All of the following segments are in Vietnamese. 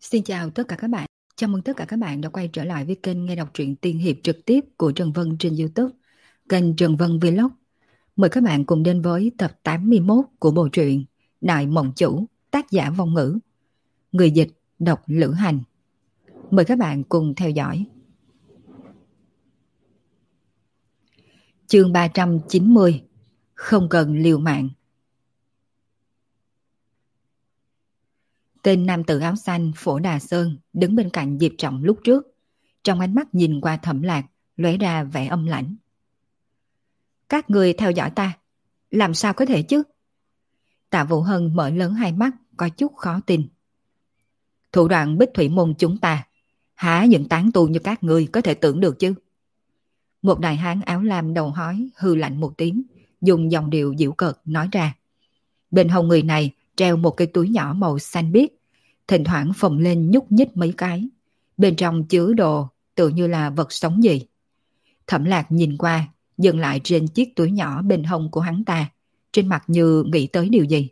Xin chào tất cả các bạn. Chào mừng tất cả các bạn đã quay trở lại với kênh nghe đọc truyện tiên hiệp trực tiếp của Trần Vân trên YouTube, kênh Trần Vân Vlog. Mời các bạn cùng đến với tập 81 của bộ truyện Đại Mộng Chủ, tác giả Vong Ngữ, người dịch đọc Lữ Hành. Mời các bạn cùng theo dõi. Chương 390, không cần liều mạng. Tên nam tử áo xanh Phổ Đà Sơn đứng bên cạnh Diệp Trọng lúc trước, trong ánh mắt nhìn qua Thẩm Lạc lóe ra vẻ âm lãnh. Các người theo dõi ta, làm sao có thể chứ? Tạ Vũ Hân mở lớn hai mắt, có chút khó tin. Thủ đoạn Bích Thủy môn chúng ta, há những tán tu như các người có thể tưởng được chứ? Một đại hán áo lam đầu hói hư lạnh một tiếng, dùng giọng điệu giễu cợt nói ra. Bên hông người này treo một cái túi nhỏ màu xanh biếc, thỉnh thoảng phồng lên nhúc nhích mấy cái. Bên trong chứa đồ tự như là vật sống gì. Thẩm Lạc nhìn qua, dừng lại trên chiếc túi nhỏ bên hông của hắn ta, trên mặt như nghĩ tới điều gì.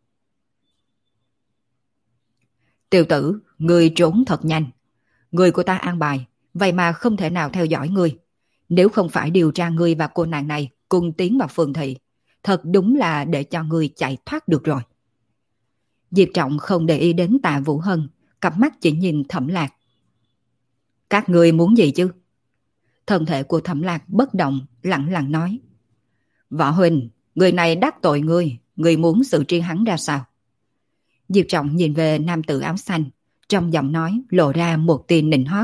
Tiểu tử, ngươi trốn thật nhanh. Người của ta an bài, vậy mà không thể nào theo dõi ngươi. Nếu không phải điều tra ngươi và cô nàng này cùng tiến vào phường thị, thật đúng là để cho ngươi chạy thoát được rồi. Diệp Trọng không để ý đến Tạ Vũ Hân, cặp mắt chỉ nhìn Thẩm Lạc. Các ngươi muốn gì chứ? Thân thể của Thẩm Lạc bất động, lặng lặng nói. Võ huynh, người này đắc tội ngươi muốn xử trí hắn ra sao? Diệp Trọng nhìn về nam tử áo xanh, trong giọng nói lộ ra một tia nịnh hót.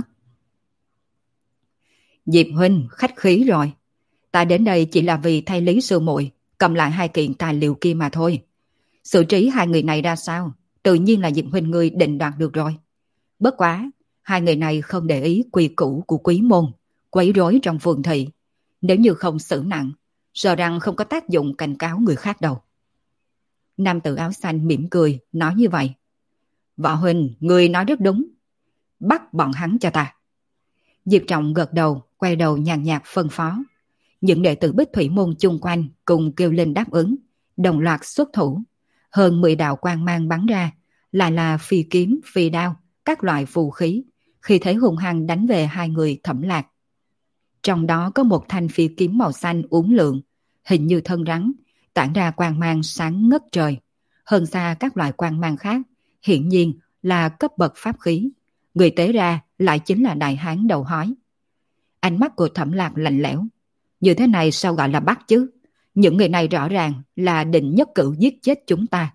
Diệp huynh khách khí rồi, ta đến đây chỉ là vì thay lý sư muội cầm lại hai kiện tài liệu kia mà thôi. Xử trí hai người này ra sao, tự nhiên là Diệp huynh ngươi định đoạt được rồi. Bất quá, hai người này không để ý quy củ của quý môn, quấy rối trong phường thị. Nếu như không xử nặng, sợ rằng không có tác dụng cảnh cáo người khác đâu. Nam tử áo xanh mỉm cười, nói như vậy. Võ huynh, người nói rất đúng. Bắt bọn hắn cho ta. Diệp Trọng gật đầu, quay đầu nhàn nhạt phân phó. Những đệ tử Bích Thủy môn chung quanh cùng kêu lên đáp ứng, đồng loạt xuất thủ. Hơn 10 đạo quang mang bắn ra, lại là phi kiếm, phi đao, các loại phù khí, khi thế hung hăng đánh về hai người Thẩm Lạc. Trong đó có một thanh phi kiếm màu xanh uốn lượn, hình như thân rắn, tản ra quang mang sáng ngất trời. Hơn xa các loại quang mang khác, hiển nhiên là cấp bậc pháp khí. Người tế ra lại chính là đại hán đầu hói. Ánh mắt của Thẩm Lạc lạnh lẽo. Như thế này sao gọi là bắt chứ? Những người này rõ ràng là định nhất cử giết chết chúng ta.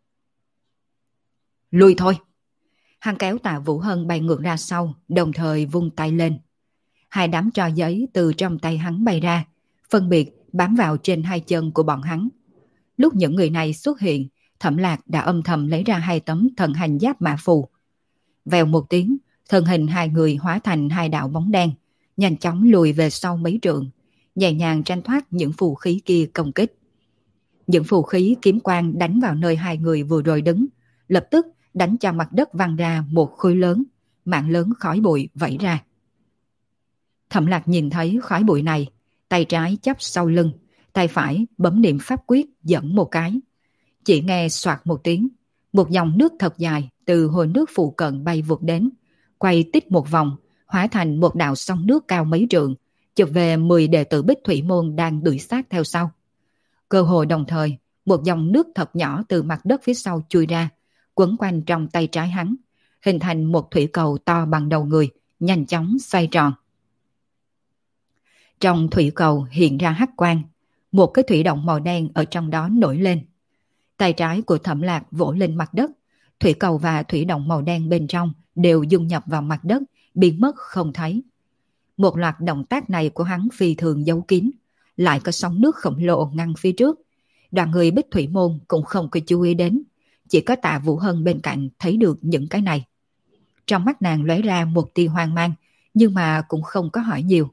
Lui thôi. Hắn kéo Tạ Vũ Hân bay ngược ra sau, đồng thời vung tay lên. Hai đám tro giấy từ trong tay hắn bay ra, phân biệt bám vào trên hai chân của bọn hắn. Lúc những người này xuất hiện, Thẩm Lạc đã âm thầm lấy ra hai tấm thần hành giáp mã phù. Vèo một tiếng, thân hình hai người hóa thành hai đạo bóng đen, nhanh chóng lùi về sau mấy trượng, nhẹ nhàng tranh thoát những phù khí kia công kích. Những phù khí kiếm quang đánh vào nơi hai người vừa rồi đứng, lập tức đánh cho mặt đất văng ra một khối lớn, mảng lớn khói bụi vẩy ra. Thẩm Lạc nhìn thấy khói bụi này, tay trái chắp sau lưng, tay phải bấm niệm pháp quyết dẫn một cái. Chỉ nghe soạt một tiếng, một dòng nước thật dài từ hồ nước phụ cận bay vụt đến, quay tít một vòng, hóa thành một đạo sóng nước cao mấy trượng, chụp về 10 đệ tử Bích Thủy môn đang đuổi sát theo sau. Cơ hội đồng thời, một dòng nước thật nhỏ từ mặt đất phía sau chui ra, quấn quanh trong tay trái hắn, hình thành một thủy cầu to bằng đầu người, nhanh chóng xoay tròn. Trong thủy cầu hiện ra hắc quang, một cái thủy động màu đen ở trong đó nổi lên. Tay trái của Thẩm Lạc vỗ lên mặt đất, thủy cầu và thủy động màu đen bên trong đều dung nhập vào mặt đất, biến mất không thấy. Một loạt động tác này của hắn phi thường giấu kín, lại có sóng nước khổng lồ ngăn phía trước. Đoàn người Bích Thủy môn cũng không có chú ý đến, chỉ có Tạ Vũ Hân bên cạnh thấy được những cái này. Trong mắt nàng lóe ra một tia hoang mang, nhưng mà cũng không có hỏi nhiều.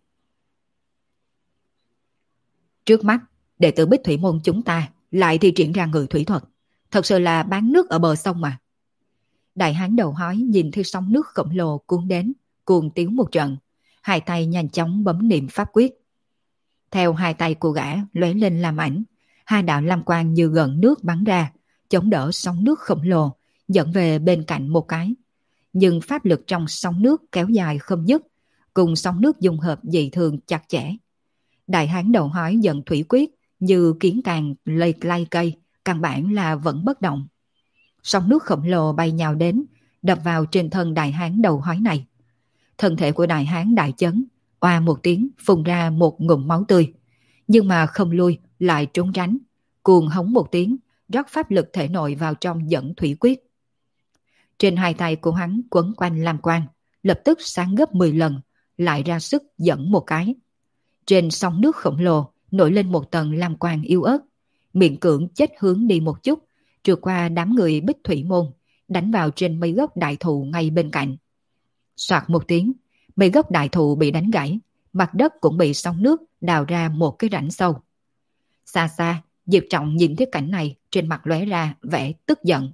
Trước mắt, đệ tử Bích Thủy môn chúng ta lại thi triển ra ngự thủy thuật, thật sự là bán nước ở bờ sông mà. Đại hán đầu hói nhìn thấy sóng nước khổng lồ cuốn đến, cuồng tiếu một trận, hai tay nhanh chóng bấm niệm pháp quyết. Theo hai tay của gã lóe lên làm ảnh, hai đạo lam quang như gần nước bắn ra, chống đỡ sóng nước khổng lồ, dẫn về bên cạnh một cái. nhưng pháp lực trong sóng nước kéo dài không dứt, cùng sóng nước dung hợp dị thường chặt chẽ. Đại hán đầu hói giận thủy quyết như kiến càng lay cây, căn bản là vẫn bất động. Sóng nước khổng lồ bay nhào đến, đập vào trên thân đại hán đầu hói này. Thân thể của đại hán đại chấn, oa một tiếng phun ra một ngụm máu tươi, nhưng mà không lui lại trốn tránh, cuồng hống một tiếng, rót pháp lực thể nội vào trong dẫn thủy quyết. Trên hai tay của hắn quấn quanh lam quang, lập tức sáng gấp 10 lần, lại ra sức dẫn một cái. Trên sóng nước khổng lồ nổi lên một tầng lam quang yếu ớt, miệng cưỡng chết hướng đi một chút, trượt qua đám người Bích Thủy Môn, đánh vào trên mấy gốc đại thụ ngay bên cạnh. Soạt một tiếng, mấy gốc đại thụ bị đánh gãy, mặt đất cũng bị sóng nước đào ra một cái rãnh sâu. Xa xa, Diệp Trọng nhìn thấy cảnh này, trên mặt lóe ra vẻ tức giận.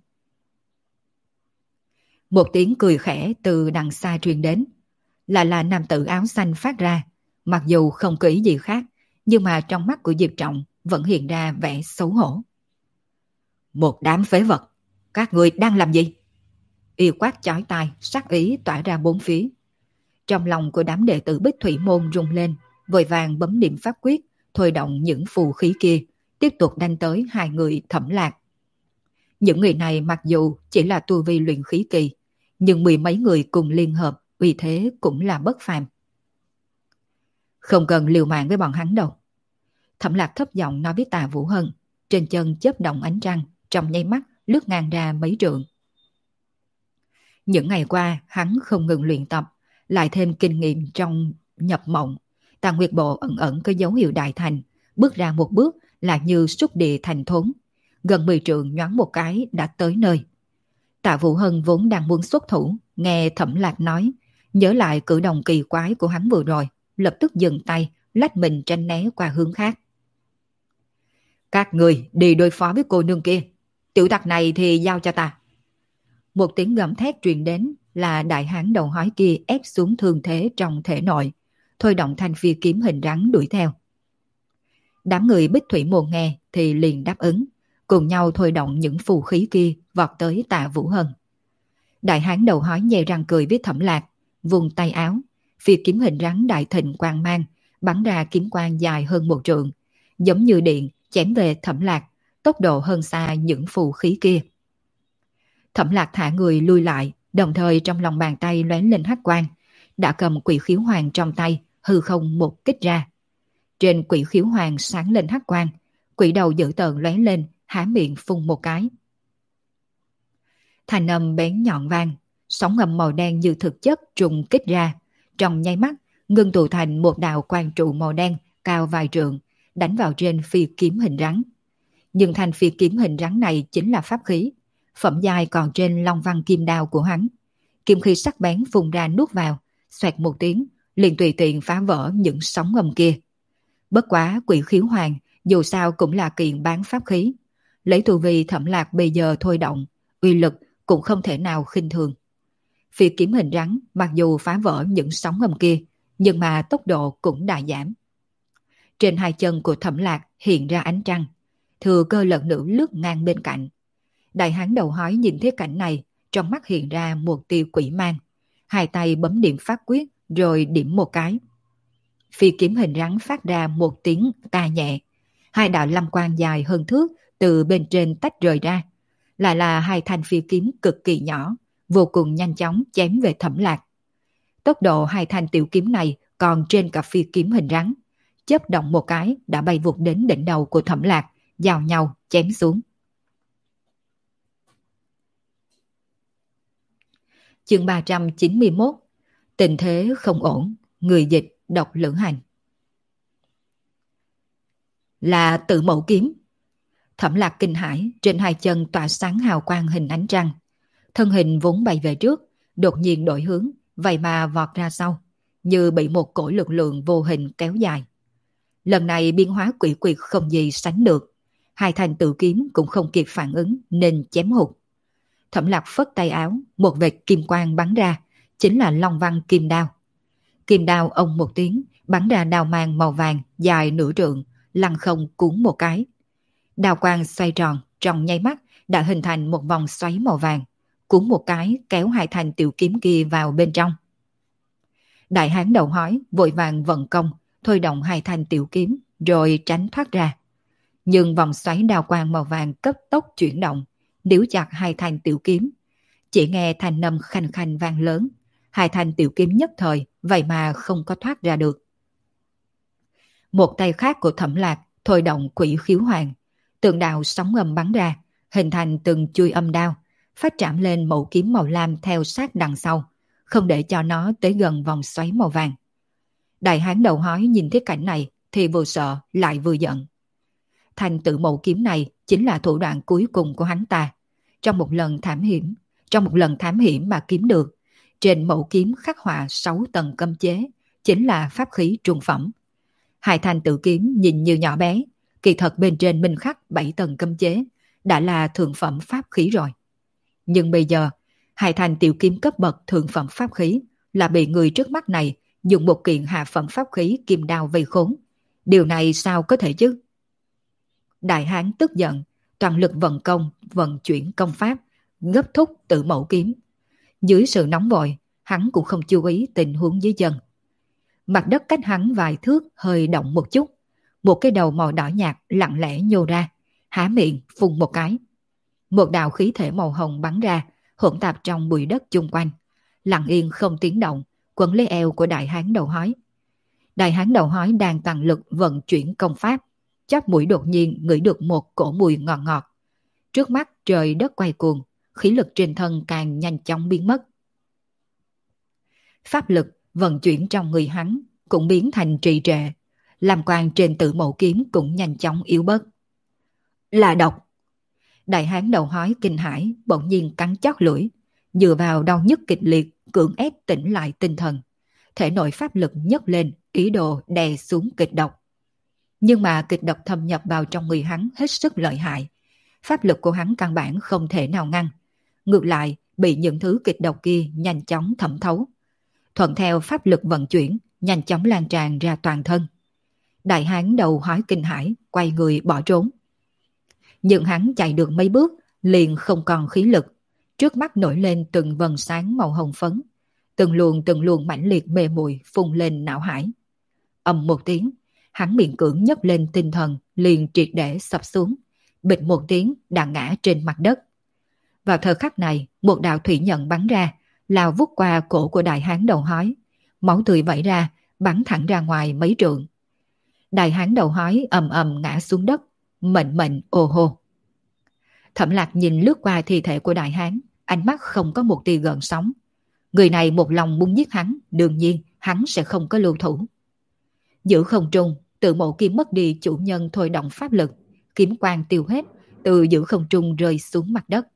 Một tiếng cười khẽ từ đằng xa truyền đến, là nam tử áo xanh phát ra, mặc dù không có ý gì khác, nhưng mà trong mắt của Diệp Trọng vẫn hiện ra vẻ xấu hổ. Một đám phế vật, các người đang làm gì? Y quát chói tai, sát ý tỏa ra bốn phía. Trong lòng của đám đệ tử Bích Thủy Môn rung lên, vội vàng bấm niệm pháp quyết, thôi động những phù khí kia, tiếp tục đánh tới hai người Thẩm Lạc. Những người này mặc dù chỉ là tu vi luyện khí kỳ, nhưng mười mấy người cùng liên hợp, uy thế cũng là bất phàm. Không cần liều mạng với bọn hắn đâu. Thẩm Lạc thấp giọng nói với Tà Vũ Hân, trên chân chớp động ánh trăng, trong nháy mắt lướt ngang ra mấy trượng. Những ngày qua hắn không ngừng luyện tập, lại thêm kinh nghiệm trong nhập mộng, Tà Nguyệt Bộ ẩn ẩn có dấu hiệu đại thành, bước ra một bước là như xúc địa thành thốn, gần 10 trượng nhoáng một cái đã tới nơi. Tạ Vũ Hân vốn đang muốn xuất thủ, nghe Thẩm Lạc nói, nhớ lại cử động kỳ quái của hắn vừa rồi, lập tức dừng tay, lách mình tránh né qua hướng khác. Các người đi đối phó với cô nương kia, tiểu tặc này thì giao cho ta. Một tiếng gầm thét truyền đến, là đại hán đầu hói kia ép xuống thương thế trong thể nội, thôi động thanh phi kiếm hình rắn đuổi theo. Đám người Bích Thủy Môn nghe thì liền đáp ứng, cùng nhau thôi động những phù khí kia vọt tới Tạ Vũ Hân. Đại hán đầu hói nhè răng cười với Thẩm Lạc, vùng tay áo, phi kiếm hình rắn đại thịnh quang mang, bắn ra kiếm quang dài hơn 1 trượng, giống như điện chém về Thẩm Lạc, tốc độ hơn xa những phù khí kia. Thẩm Lạc thả người lui lại, đồng thời trong lòng bàn tay lóe lên hắc quang, đã cầm quỷ khiếu hoàng trong tay, hư không một kích ra. Trên quỷ khiếu hoàng sáng lên hắc quang, quỷ đầu dữ tợn lóe lên, há miệng phun một cái. Thanh âm bén nhọn vang, sóng ngầm màu đen như thực chất trùng kích ra, trong nháy mắt ngưng tụ thành một đạo quang trụ màu đen cao vài trượng, đánh vào trên phi kiếm hình rắn. Nhưng thanh phi kiếm hình rắn này chính là pháp khí, phẩm giai còn trên long văn kim đao của hắn. Kim khí sắc bén phun ra nuốt vào, xoẹt một tiếng, liền tùy tiện phá vỡ những sóng ngầm kia. Bất quá quỷ khiếu hoàng dù sao cũng là kiện bán pháp khí, lấy tu vi Thẩm Lạc bây giờ thôi động, uy lực cũng không thể nào khinh thường. Phi kiếm hình rắn mặc dù phá vỡ những sóng ngầm kia, nhưng mà tốc độ cũng đã giảm. Trên hai chân của Thẩm Lạc hiện ra ánh trăng, thừa cơ lần nữa lướt ngang bên cạnh. Đại hán đầu hói nhìn thấy cảnh này, trong mắt hiện ra một tia quỷ mang, hai tay bấm điểm pháp quyết rồi điểm một cái. Phi kiếm hình rắn phát ra một tiếng ta nhẹ, hai đạo lam quang dài hơn thước từ bên trên tách rời ra, lại là hai thanh phi kiếm cực kỳ nhỏ, vô cùng nhanh chóng chém về Thẩm Lạc. Tốc độ hai thanh tiểu kiếm này còn trên cả phi kiếm hình rắn, chớp động một cái đã bay vụt đến đỉnh đầu của Thẩm Lạc, giao nhau chém xuống. Chương 391. Tình thế không ổn, người dịch độc lữ hành. Là Tự Mẫu kiếm. Thẩm Lạc kinh hãi, trên hai chân tỏa sáng hào quang hình ánh trăng. Thân hình vốn bay về trước, đột nhiên đổi hướng, vậy mà vọt ra sau, như bị một cỗ lực lượng vô hình kéo dài. Lần này biến hóa quỷ quyệt không gì sánh được, hai thanh tự kiếm cũng không kịp phản ứng nên chém hụt. Thẩm Lạc phất tay áo, một vệt kim quang bắn ra, chính là long văn kim đao. Kim đao ông một tiếng, bắn ra đao mang màu vàng dài nửa trượng, lăng không cuốn một cái. Đao quang xoay tròn, trong nháy mắt đã hình thành một vòng xoáy màu vàng, cuốn một cái kéo hai thanh tiểu kiếm kia vào bên trong. Đại hán đầu hói vội vàng vận công, thôi động hai thanh tiểu kiếm rồi tránh thoát ra. Nhưng vòng xoáy đao quang màu vàng cấp tốc chuyển động, níu chặt hai thanh tiểu kiếm. Chỉ nghe thanh âm khanh khanh vang lớn, hai thanh tiểu kiếm nhất thời vậy mà không có thoát ra được. Một tay khác của Thẩm Lạc thôi động quỷ khiếu hoàng, tượng đao sóng âm bắn ra, hình thành từng chui âm đao, phát chạm lên mẩu kiếm màu lam theo sát đằng sau, không để cho nó tới gần vòng xoáy màu vàng. Đại hán đầu hói nhìn thấy cảnh này thì vừa sợ lại vừa giận. Thành tự mẩu kiếm này chính là thủ đoạn cuối cùng của hắn ta. Trong một lần thám hiểm mà kiếm được, trên mẩu kiếm khắc họa 6 tầng cấm chế, chính là pháp khí trung phẩm. Hai thanh tự kiếm nhìn như nhỏ bé, kỳ thật bên trên minh khắc 7 tầng cấm chế, đã là thượng phẩm pháp khí rồi. Nhưng bây giờ, hai thanh tiểu kiếm cấp bậc thượng phẩm pháp khí là bị người trước mắt này dùng một kiện hạ phẩm pháp khí kim đao vây khốn. Điều này sao có thể chứ? Đại hán tức giận, toàn lực vận chuyển công pháp, gấp thúc tự mẫu kiếm. Dưới sự nóng vội, hắn cũng không chú ý tình huống dưới chân. Mặt đất cách hắn vài thước hơi động một chút. Một cái đầu màu đỏ nhạt lặng lẽ nhô ra, há miệng phun một cái. Một đạo khí thể màu hồng bắn ra, hỗn tạp trong bụi đất chung quanh. Lặng yên không tiếng động, quấn lấy eo của đại hán đầu hói. Đại hán đầu hói đang tăng lực vận chuyển công pháp, chóp mũi đột nhiên ngửi được một cổ mùi ngọt ngọt. Trước mắt trời đất quay cuồng, khí lực trên thân càng nhanh chóng biến mất. Pháp lực vận chuyển trong người hắn cũng biến thành trì trệ, làm quang trên tự mẫu kiếm cũng nhanh chóng yếu bớt. Là độc! Đại hán đầu hói kinh hãi bỗng nhiên cắn chót lưỡi, dựa vào đau nhức kịch liệt cưỡng ép tỉnh lại tinh thần. Thể nội pháp lực nhấc lên, ý đồ đè xuống kịch độc. Nhưng mà kịch độc thâm nhập vào trong người hắn hết sức lợi hại. Pháp lực của hắn căn bản không thể nào ngăn. Ngược lại, bị những thứ kịch độc kia nhanh chóng thẩm thấu. Thuận theo pháp lực vận chuyển, nhanh chóng lan tràn ra toàn thân. Đại hán đầu hói kinh hãi, quay người bỏ trốn. Nhưng hắn chạy được mấy bước, liền không còn khí lực. Trước mắt nổi lên từng vầng sáng màu hồng phấn. Từng luồng mãnh liệt mê muội phun lên não hải. Ầm một tiếng, hắn miệng cưỡng nhấc lên tinh thần, liền triệt để sập xuống. Bịch một tiếng đã ngã trên mặt đất. Vào thời khắc này, một đạo thủy nhận bắn ra, lao vút qua cổ của đại hán đầu hói. Máu tươi vẩy ra, bắn thẳng ra ngoài mấy trượng. Đại hán đầu hói ầm ầm ngã xuống đất, mệnh ồ hô. Thẩm Lạc nhìn lướt qua thi thể của đại hán, ánh mắt không có một tia gợn sóng. Người này một lòng muốn giết hắn, đương nhiên hắn sẽ không có lưu thủ. Giữa không trung, tự mẫu kiếm mất đi chủ nhân thôi động pháp lực, kiếm quang tiêu hết, từ giữa không trung rơi xuống mặt đất.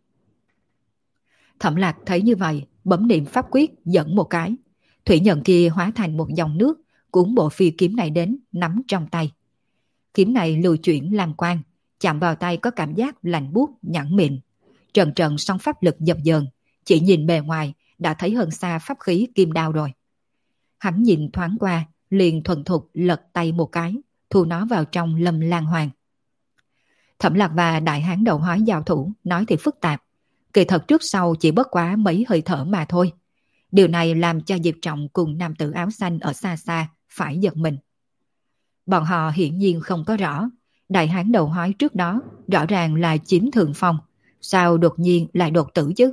Thẩm Lạc thấy như vậy, bấm niệm pháp quyết dẫn một cái. Thủy nhận kia hóa thành một dòng nước, cuốn bộ phi kiếm này đến, nắm trong tay. Kiếm này lưu chuyển làm quang, chạm vào tay có cảm giác lạnh buốt nhẵn mịn. Trận trận song pháp lực dập dờn, chỉ nhìn bề ngoài đã thấy hơn xa pháp khí kim đao rồi. Hắn nhìn thoáng qua, liền thuần thục lật tay một cái, thu nó vào trong lâm lan hoàng. Thẩm Lạc và đại hán đầu hói giao thủ, nói thì phức tạp. Kỳ thật trước sau chỉ bất quá mấy hơi thở mà thôi. Điều này làm cho Diệp Trọng cùng nam tử áo xanh ở xa xa phải giật mình. Bọn họ hiển nhiên không có rõ, đại hán đầu hói trước đó rõ ràng là chiếm thượng phong, sao đột nhiên lại đột tử chứ?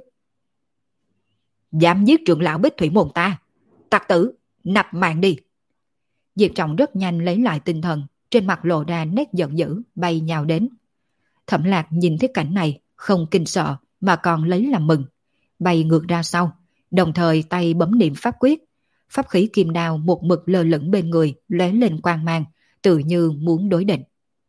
Dám giết trưởng lão Bích Thủy môn ta, tặc tử, nạp mạng đi! Diệp Trọng rất nhanh lấy lại tinh thần, trên mặt lộ ra nét giận dữ, bay nhào đến. Thẩm Lạc nhìn thấy cảnh này, không kinh sợ mà còn lấy làm mừng, bay ngược ra sau, đồng thời tay bấm niệm pháp quyết. Pháp khí kim đao một mực lơ lửng bên người, lóe lên quang mang, tự như muốn đối định.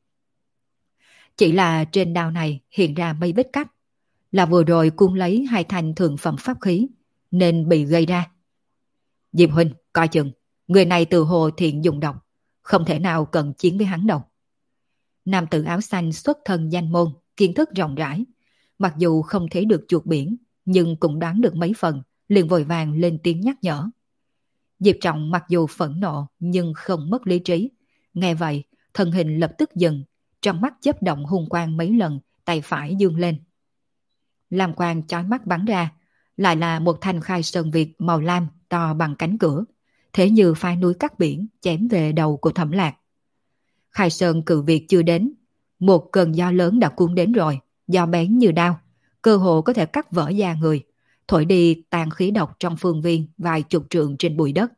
Chỉ là trên đao này hiện ra mấy vết cắt, là vừa rồi cuốn lấy hai thanh thượng phẩm pháp khí, nên bị gây ra. Diệp huynh, coi chừng, người này từ hồ thiện dùng độc, không thể nào cần chiến với hắn đâu. Nam tử áo xanh xuất thân danh môn, kiến thức rộng rãi, mặc dù không thấy được chuột biển, nhưng cũng đoán được mấy phần, liền vội vàng lên tiếng nhắc nhở. Diệp Trọng mặc dù phẫn nộ nhưng không mất lý trí, nghe vậy thân hình lập tức dừng, trong mắt chớp động hung quang mấy lần, tay phải dương lên. Lam quang chói mắt bắn ra, lại là một thanh khai sơn Việt màu lam to bằng cánh cửa, thế như phái núi cắt biển chém về đầu của Thẩm Lạc. Khai sơn cự Việt chưa đến, một cơn gió lớn đã cuốn đến rồi, gió bén như đao, cơ hồ có thể cắt vỡ da người, thổi đi tàn khí độc trong phương viên vài chục trượng trên bụi đất.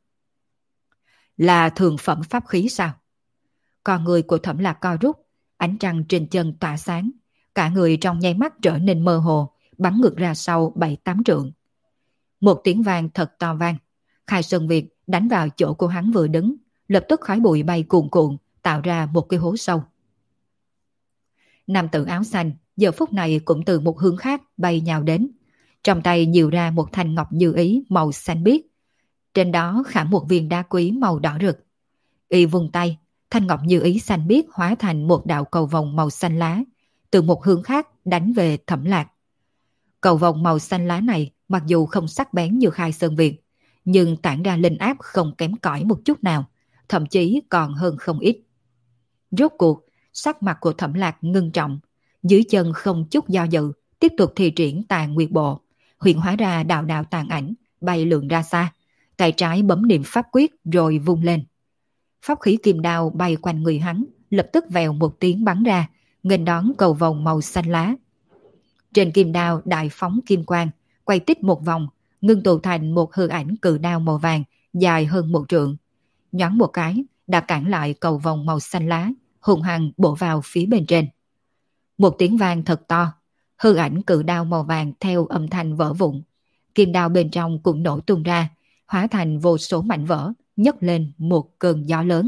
Là thường phẩm pháp khí sao? Con người của Thẩm Lạc co rút, ánh trăng trên chân tỏa sáng, cả người trong nháy mắt trở nên mơ hồ, bắn ngược ra sau 7-8 trượng. Một tiếng vang thật to vang, Khai Sơn Việt đánh vào chỗ của hắn vừa đứng, lập tức khói bụi bay cuồn cuộn, tạo ra một cái hố sâu. Nam tử áo xanh giờ phút này cũng từ một hướng khác bay nhào đến, trong tay nhiều ra một thanh ngọc như ý màu xanh biếc, trên đó khảm một viên đá quý màu đỏ rực. Y vung tay, thanh ngọc như ý xanh biếc hóa thành một đạo cầu vồng màu xanh lá, từ một hướng khác đánh về Thẩm Lạc. Cầu vồng màu xanh lá này mặc dù không sắc bén như Khai Sơn Việt, nhưng tản ra linh áp không kém cỏi một chút nào, thậm chí còn hơn không ít. Rốt cuộc, sắc mặt của Thẩm Lạc ngưng trọng, dưới chân không chút do dự, tiếp tục thi triển Tàn Nguyệt Bộ, hiện hóa ra đạo đạo tàn ảnh, bay lượn ra xa, tay trái bấm niệm pháp quyết rồi vung lên. Pháp khí kim đao bay quanh người hắn, lập tức vèo một tiếng bắn ra, nghênh đón cầu vồng màu xanh lá. Trên kim đao đại phóng kim quang, quay tít một vòng, ngưng tụ thành một hư ảnh cự đao màu vàng, dài hơn 1 trượng. Nhoáng một cái, đã cản lại cầu vồng màu xanh lá, hùng hăng bổ vào phía bên trên. Một tiếng vang thật to, hư ảnh cự đao màu vàng theo âm thanh vỡ vụn. Kim đao bên trong cũng nổ tung ra, hóa thành vô số mảnh vỡ, nhấc lên một cơn gió lớn.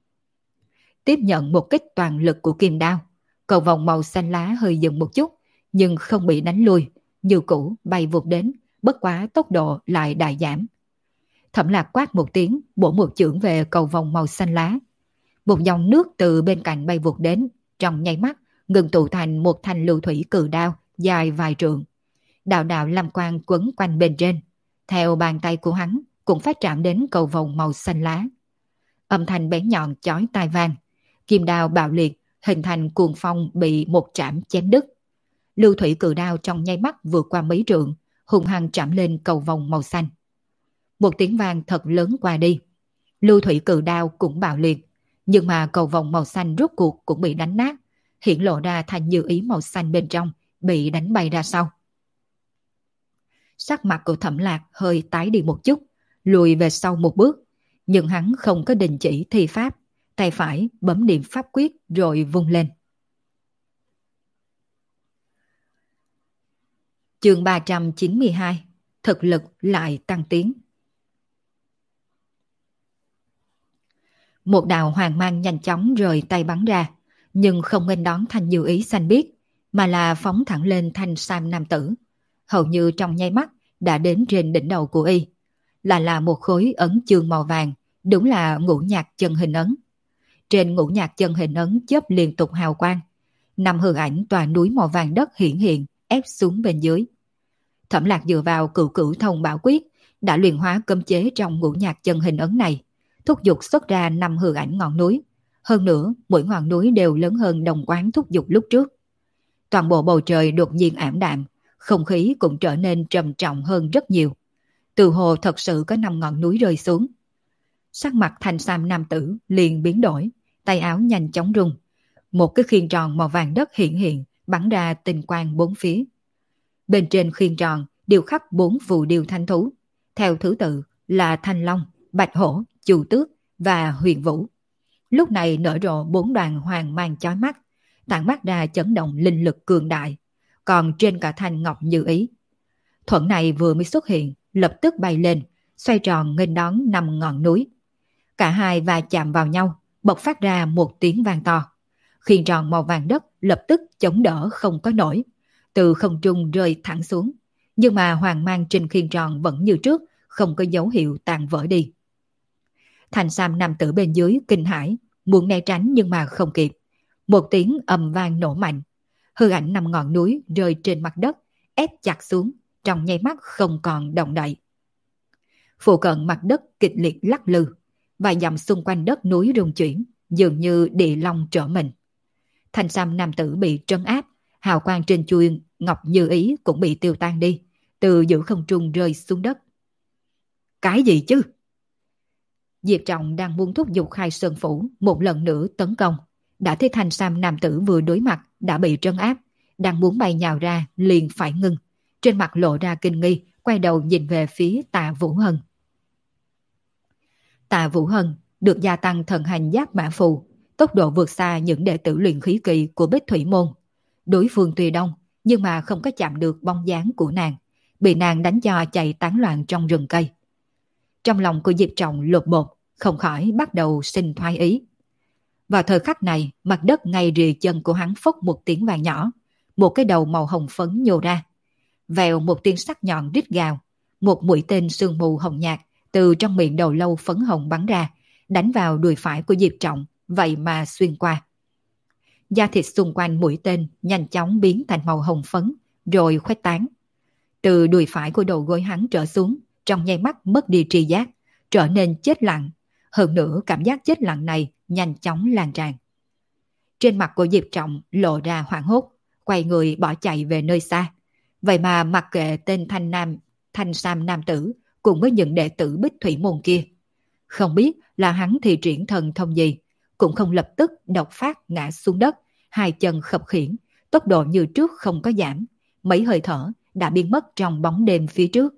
Tiếp nhận một kích toàn lực của kim đao, cầu vồng màu xanh lá hơi dừng một chút, nhưng không bị đánh lui, như cũ bay vụt đến, bất quá tốc độ lại đại giảm. Thẩm Lạc quát một tiếng, bổ một chưởng về cầu vồng màu xanh lá. Một dòng nước từ bên cạnh bay vụt đến, trong nháy mắt ngừng tụ thành một thanh lưu thủy cự đao dài vài trượng. Đạo đạo lam quang quấn quanh bên trên, theo bàn tay của hắn cũng phát chạm đến cầu vồng màu xanh lá. Âm thanh bén nhọn chói tai vang, kim đao bạo liệt, hình thành cuồng phong bị một trảm chém đứt. Lưu thủy cự đao trong nháy mắt vượt qua mấy trượng, hung hăng chạm lên cầu vồng màu xanh. Một tiếng vang thật lớn qua đi, lưu thủy cự đao cũng bạo liệt, nhưng mà cầu vồng màu xanh rốt cuộc cũng bị đánh nát, hiện lộ ra thành như ý màu xanh bên trong, bị đánh bay ra sau. Sắc mặt của Thẩm Lạc hơi tái đi một chút, lùi về sau một bước, nhưng hắn không có đình chỉ thi pháp, tay phải bấm niệm pháp quyết rồi vung lên. Chương 392, thực lực lại tăng tiến. Một đạo hoàng mang nhanh chóng rời tay bắn ra, nhưng không nghênh đón thanh như ý xanh biếc, mà là phóng thẳng lên thanh sam nam tử. Hầu như trong nháy mắt đã đến trên đỉnh đầu của y, là một khối ấn chương màu vàng, đúng là ngũ nhạc chân hình ấn. Trên ngũ nhạc chân hình ấn chớp liên tục hào quang, 5 hư ảnh tòa núi màu vàng đất hiện ép xuống bên dưới. Thẩm Lạc dựa vào cửu cửu thông bảo quyết, đã luyện hóa cấm chế trong ngũ nhạc chân hình ấn này, thúc giục xuất ra 5 hư ảnh ngọn núi. Hơn nữa, mỗi ngọn núi đều lớn hơn đồng quán thúc giục lúc trước. Toàn bộ bầu trời đột nhiên ảm đạm, không khí cũng trở nên trầm trọng hơn rất nhiều. Từ hồ thật sự có 5 ngọn núi rơi xuống. Sắc mặt thanh sam nam tử liền biến đổi, tay áo nhanh chóng rung. Một cái khiên tròn màu vàng đất hiện bắn ra tinh quang bốn phía. Bên trên khiên tròn điêu khắc 4 phù điêu thanh thú, theo thứ tự là thanh long, bạch hổ, chu tước và huyền vũ. Lúc này nở rộ 4 đoàn hoàng mang chói mắt, tản mát ra chấn động linh lực cường đại, còn trên cả thanh ngọc như ý. Thuẫn này vừa mới xuất hiện, lập tức bay lên, xoay tròn nghênh đón 5 ngọn núi. Cả hai va chạm vào nhau, bộc phát ra một tiếng vang to. Khiên tròn màu vàng đất lập tức chống đỡ không có nổi, từ không trung rơi thẳng xuống. Nhưng mà hoàng mang trên khiên tròn vẫn như trước, không có dấu hiệu tàn vỡ đi. Thành sam nam tử bên dưới kinh hãi, muốn né tránh nhưng mà không kịp. Một tiếng ầm vang nổ mạnh, hư ảnh 5 ngọn núi rơi trên mặt đất, ép chặt xuống, trong nháy mắt không còn động đậy. Phụ cận mặt đất kịch liệt lắc lư, vài dặm xung quanh đất núi rung chuyển, dường như địa long trở mình. Thành sam nam tử bị trấn áp, hào quang trên chuôi ngọc như ý cũng bị tiêu tan đi, từ giữa không trung rơi xuống đất. Cái gì chứ? Diệp Trọng đang muốn thúc giục Khai Sơn Phủ một lần nữa tấn công. Đã thấy thanh sam nam tử vừa đối mặt đã bị trấn áp, đang muốn bay nhào ra liền phải ngưng. Trên mặt lộ ra kinh nghi, quay đầu nhìn về phía Tạ Vũ Hân. Tạ Vũ Hân được gia tăng thần hành giác mã phù, tốc độ vượt xa những đệ tử luyện khí kỳ của Bích Thủy Môn. Đối phương tuy đông, nhưng mà không có chạm được bóng dáng của nàng, bị nàng đánh cho chạy tán loạn trong rừng cây. Trong lòng của Diệp Trọng lột bột, không khỏi bắt đầu sinh thoái ý. Vào thời khắc này, mặt đất ngay rìa chân của hắn phốc một tiếng vàng nhỏ, một cái đầu màu hồng phấn nhô ra. Vèo một tiếng sắc nhọn rít gào, một mũi tên sương mù hồng nhạt từ trong miệng đầu lâu phấn hồng bắn ra, đánh vào đùi phải của Diệp Trọng, vậy mà xuyên qua. Da thịt xung quanh mũi tên nhanh chóng biến thành màu hồng phấn, rồi khuếch tán. Từ đùi phải của đầu gối hắn trở xuống, trong nháy mắt mất đi tri giác, trở nên chết lặng. Hơn nữa cảm giác chết lặng này nhanh chóng lan tràn. Trên mặt của Diệp Trọng lộ ra hoảng hốt, quay người bỏ chạy về nơi xa. Vậy mà mặc kệ tên thanh sam nam tử cùng với những đệ tử Bích Thủy Môn kia. Không biết là hắn thì triển thần thông gì, cũng không lập tức độc phát ngã xuống đất, hai chân khập khiễng, tốc độ như trước không có giảm, mấy hơi thở đã biến mất trong bóng đêm phía trước.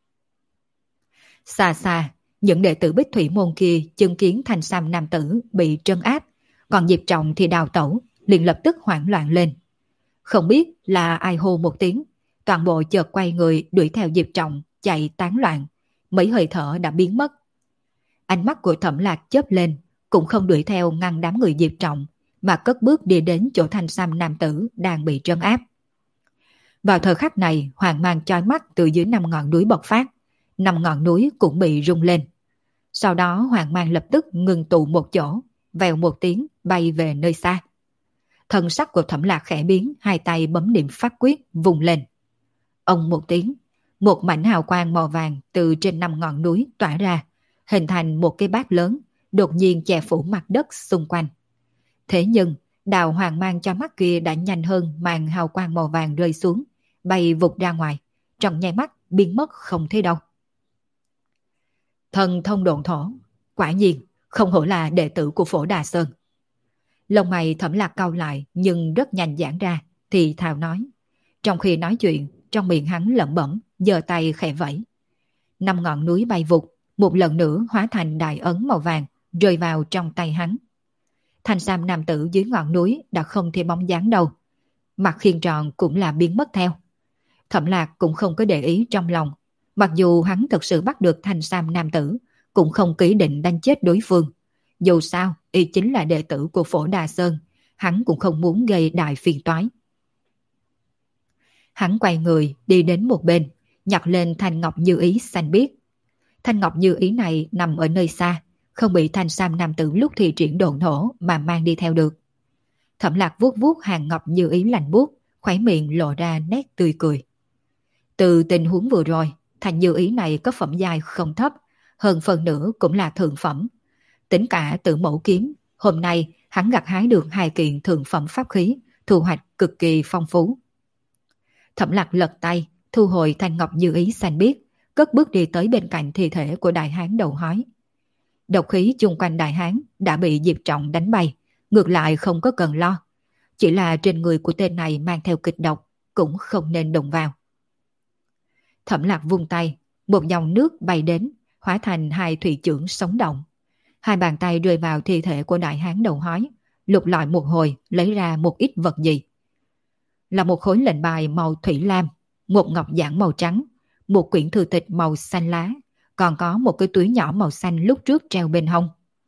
Xa xa, những đệ tử Bích Thủy Môn kia chứng kiến thanh sam nam tử bị trấn áp, còn Diệp Trọng thì đào tẩu, liền lập tức hoảng loạn lên. Không biết là ai hô một tiếng, toàn bộ chợt quay người đuổi theo Diệp Trọng chạy tán loạn, mấy hơi thở đã biến mất. Ánh mắt của Thẩm Lạc chớp lên, cũng không đuổi theo ngăn đám người Diệp Trọng, mà cất bước đi đến chỗ thanh sam nam tử đang bị trấn áp. Vào thời khắc này, hoàng mang chói mắt từ dưới 5 ngọn núi bộc phát, 5 ngọn núi cũng bị rung lên. Sau đó hoàng mang lập tức ngừng tụ một chỗ, vèo một tiếng bay về nơi xa. Thân sắc của Thẩm Lạc khẽ biến, hai tay bấm niệm pháp quyết vùng lên. Ông một tiếng, một mảnh hào quang màu vàng từ trên 5 ngọn núi tỏa ra, hình thành một cái bát lớn, đột nhiên che phủ mặt đất xung quanh. Thế nhưng, đạo hoàng mang cho mắt kia đã nhanh hơn màn hào quang màu vàng rơi xuống, bay vụt ra ngoài, trong nháy mắt biến mất không thấy đâu. Thần thông độn thổ, quả nhiên không hổ là đệ tử của Phổ Đà Sơn. Lông mày Thẩm Lạc cau lại nhưng rất nhanh giãn ra, thì thào nói. Trong khi nói chuyện, trong miệng hắn lẩm bẩm, giơ tay khẽ vẫy. 5 ngọn núi bay vụt, một lần nữa hóa thành đại ấn màu vàng, rơi vào trong tay hắn. Thanh sam nam tử dưới ngọn núi đã không thấy bóng dáng đâu. Mặt khiên tròn cũng là biến mất theo. Thẩm Lạc cũng không có để ý trong lòng. Mặc dù hắn thực sự bắt được thanh sam nam tử, cũng không ký định đánh chết đối phương. Dù sao, y chính là đệ tử của Phổ Đà Sơn, hắn cũng không muốn gây đại phiền toái. Hắn quay người đi đến một bên, nhặt lên thanh ngọc như ý xanh biếc. Thanh ngọc như ý này nằm ở nơi xa, không bị thanh sam nam tử lúc thì triển độn thổ mà mang đi theo được. Thẩm Lạc vuốt vuốt hàng ngọc như ý lạnh buốt, khóe miệng lộ ra nét tươi cười. Từ tình huống vừa rồi, thanh như ý này có phẩm giai không thấp, hơn phần nữa cũng là thượng phẩm. Tính cả Tử Mẫu kiếm, hôm nay hắn gặt hái được 2 kiện thượng phẩm pháp khí, thu hoạch cực kỳ phong phú. Thẩm Lạc lật tay, thu hồi thanh ngọc như ý xanh biếc, cất bước đi tới bên cạnh thi thể của đại hán đầu hói. Độc khí chung quanh đại hán đã bị Diệp Trọng đánh bay, ngược lại không có cần lo. Chỉ là trên người của tên này mang theo kịch độc, cũng không nên động vào. Thẩm Lạc vung tay, một dòng nước bay đến, hóa thành 2 thủy chưởng sống động. 2 bàn tay rơi vào thi thể của đại hán đầu hói, lục lọi một hồi lấy ra một ít vật gì. Là một khối lệnh bài màu thủy lam, một ngọc giản màu trắng, một quyển thư tịch màu xanh lá, còn có một cái túi nhỏ màu xanh lúc trước treo bên hông.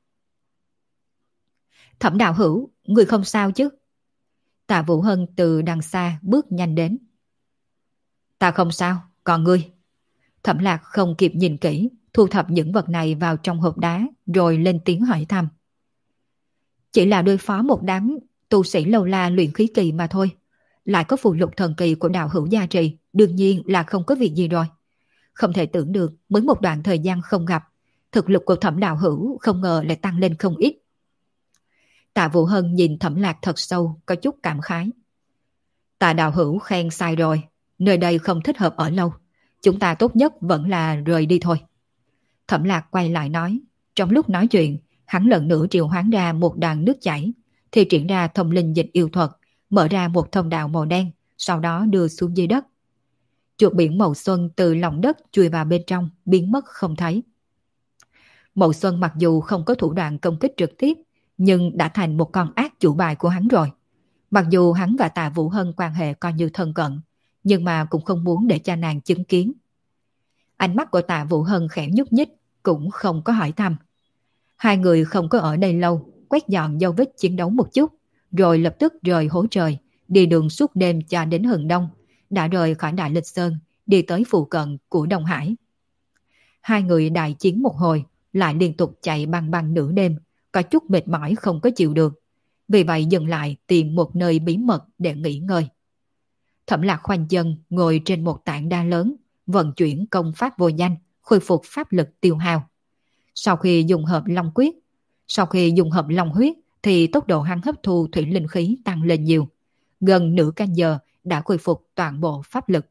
Thẩm đạo hữu, người không sao chứ? Tạ Vũ Hân từ đằng xa bước nhanh đến. Ta không sao, còn ngươi? Thẩm Lạc không kịp nhìn kỹ, thu thập những vật này vào trong hộp đá, rồi lên tiếng hỏi thăm. Chỉ là đối phó một đám tu sĩ lâu la luyện khí kỳ mà thôi. Lại có phù lục thần kỳ của đạo hữu gia trì, đương nhiên là không có việc gì rồi. Không thể tưởng được, mới một đoạn thời gian không gặp, thực lực của Thẩm đạo hữu không ngờ lại tăng lên không ít. Tạ Vũ Hân nhìn Thẩm Lạc thật sâu, có chút cảm khái. Tạ đạo hữu khen sai rồi, nơi đây không thích hợp ở lâu. chúng ta tốt nhất vẫn là rời đi thôi. Thẩm Lạc quay lại nói. Trong lúc nói chuyện, hắn lần nữa triệu hoán ra một đàn nước chảy, thì triển ra thông linh dịch yêu thuật, mở ra một thông đạo màu đen, sau đó đưa xuống dưới đất. Chuột biển màu xuân từ lòng đất chui vào bên trong, biến mất không thấy. Mậu Xuân mặc dù không có thủ đoạn công kích trực tiếp, nhưng đã thành một con ác chủ bài của hắn rồi. Mặc dù hắn và Tạ Vũ Hân quan hệ coi như thân cận, nhưng mà cũng không muốn để cho nàng chứng kiến. Ánh mắt của Tạ Vũ Hân khẽ nhúc nhích, cũng không có hỏi thăm. Hai người không có ở đây lâu, quét dọn dấu vết chiến đấu một chút, rồi lập tức rời hố trời, đi đường suốt đêm cho đến hừng đông, đã rời khỏi Đại Lịch Sơn, đi tới phụ cận của Đông Hải. Hai người đại chiến một hồi, lại liên tục chạy băng băng nửa đêm, có chút mệt mỏi không có chịu được. Vì vậy dừng lại tìm một nơi bí mật để nghỉ ngơi. Thẩm Lạc khoanh chân ngồi trên một tảng đá lớn, vận chuyển công pháp vô danh, khôi phục pháp lực tiêu hao. Sau khi dùng hợp long huyết thì tốc độ hắn hấp thu thủy linh khí tăng lên nhiều. Gần nửa canh giờ đã khôi phục toàn bộ pháp lực.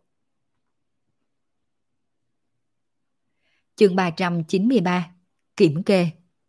Chương 393 Kiểm kê.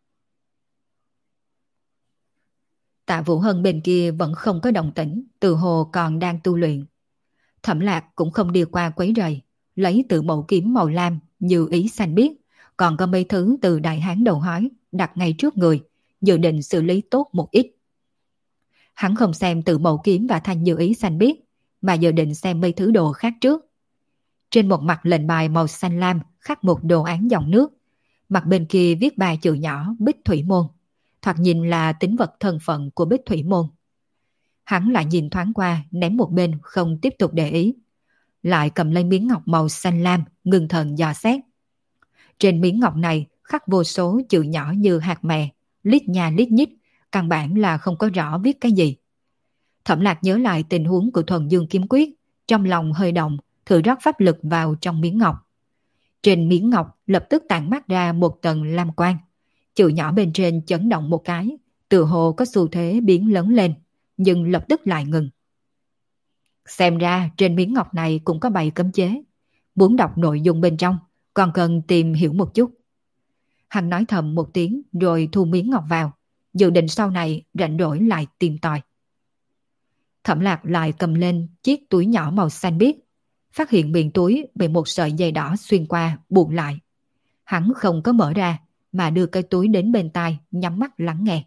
Tạ Vũ Hân bên kia vẫn không có động tĩnh, từ hồ còn đang tu luyện. Thẩm Lạc cũng không đi qua quấy rầy, lấy tự mẫu kiếm màu lam như ý xanh biếc, còn có mấy thứ từ đại hán đầu hói đặt ngay trước người, dự định xử lý tốt một ít. Hắn không xem tự mẫu kiếm và thanh như ý xanh biếc, mà dự định xem mấy thứ đồ khác trước. Trên một mặt lệnh bài màu xanh lam khắc một đồ án dòng nước, mặt bên kia viết ba chữ nhỏ Bích Thủy Môn, thoạt nhìn là tính vật thân phận của Bích Thủy Môn. Hắn lại nhìn thoáng qua, ném một bên không tiếp tục để ý. Lại cầm lấy miếng ngọc màu xanh lam, ngưng thần dò xét. Trên miếng ngọc này khắc vô số chữ nhỏ như hạt mè, lít nha lít nhít, căn bản là không có rõ viết cái gì. Thẩm Lạc nhớ lại tình huống của Thuần Dương Kiếm Quyết, trong lòng hơi động, thử rót pháp lực vào trong miếng ngọc. Trên miếng ngọc lập tức tản mát ra một tầng lam quang. Chữ nhỏ bên trên chấn động một cái, tựa hồ có xu thế biến lớn lên, nhưng lập tức lại ngừng. Xem ra trên miếng ngọc này cũng có bày cấm chế. Muốn đọc nội dung bên trong, còn cần tìm hiểu một chút. Hắn nói thầm một tiếng rồi thu miếng ngọc vào, dự định sau này rảnh rỗi lại tìm tòi. Thẩm Lạc lại cầm lên chiếc túi nhỏ màu xanh biếc, phát hiện miệng túi bị một sợi dây đỏ xuyên qua buộc lại. Hắn không có mở ra, mà đưa cái túi đến bên tai, nhắm mắt lắng nghe.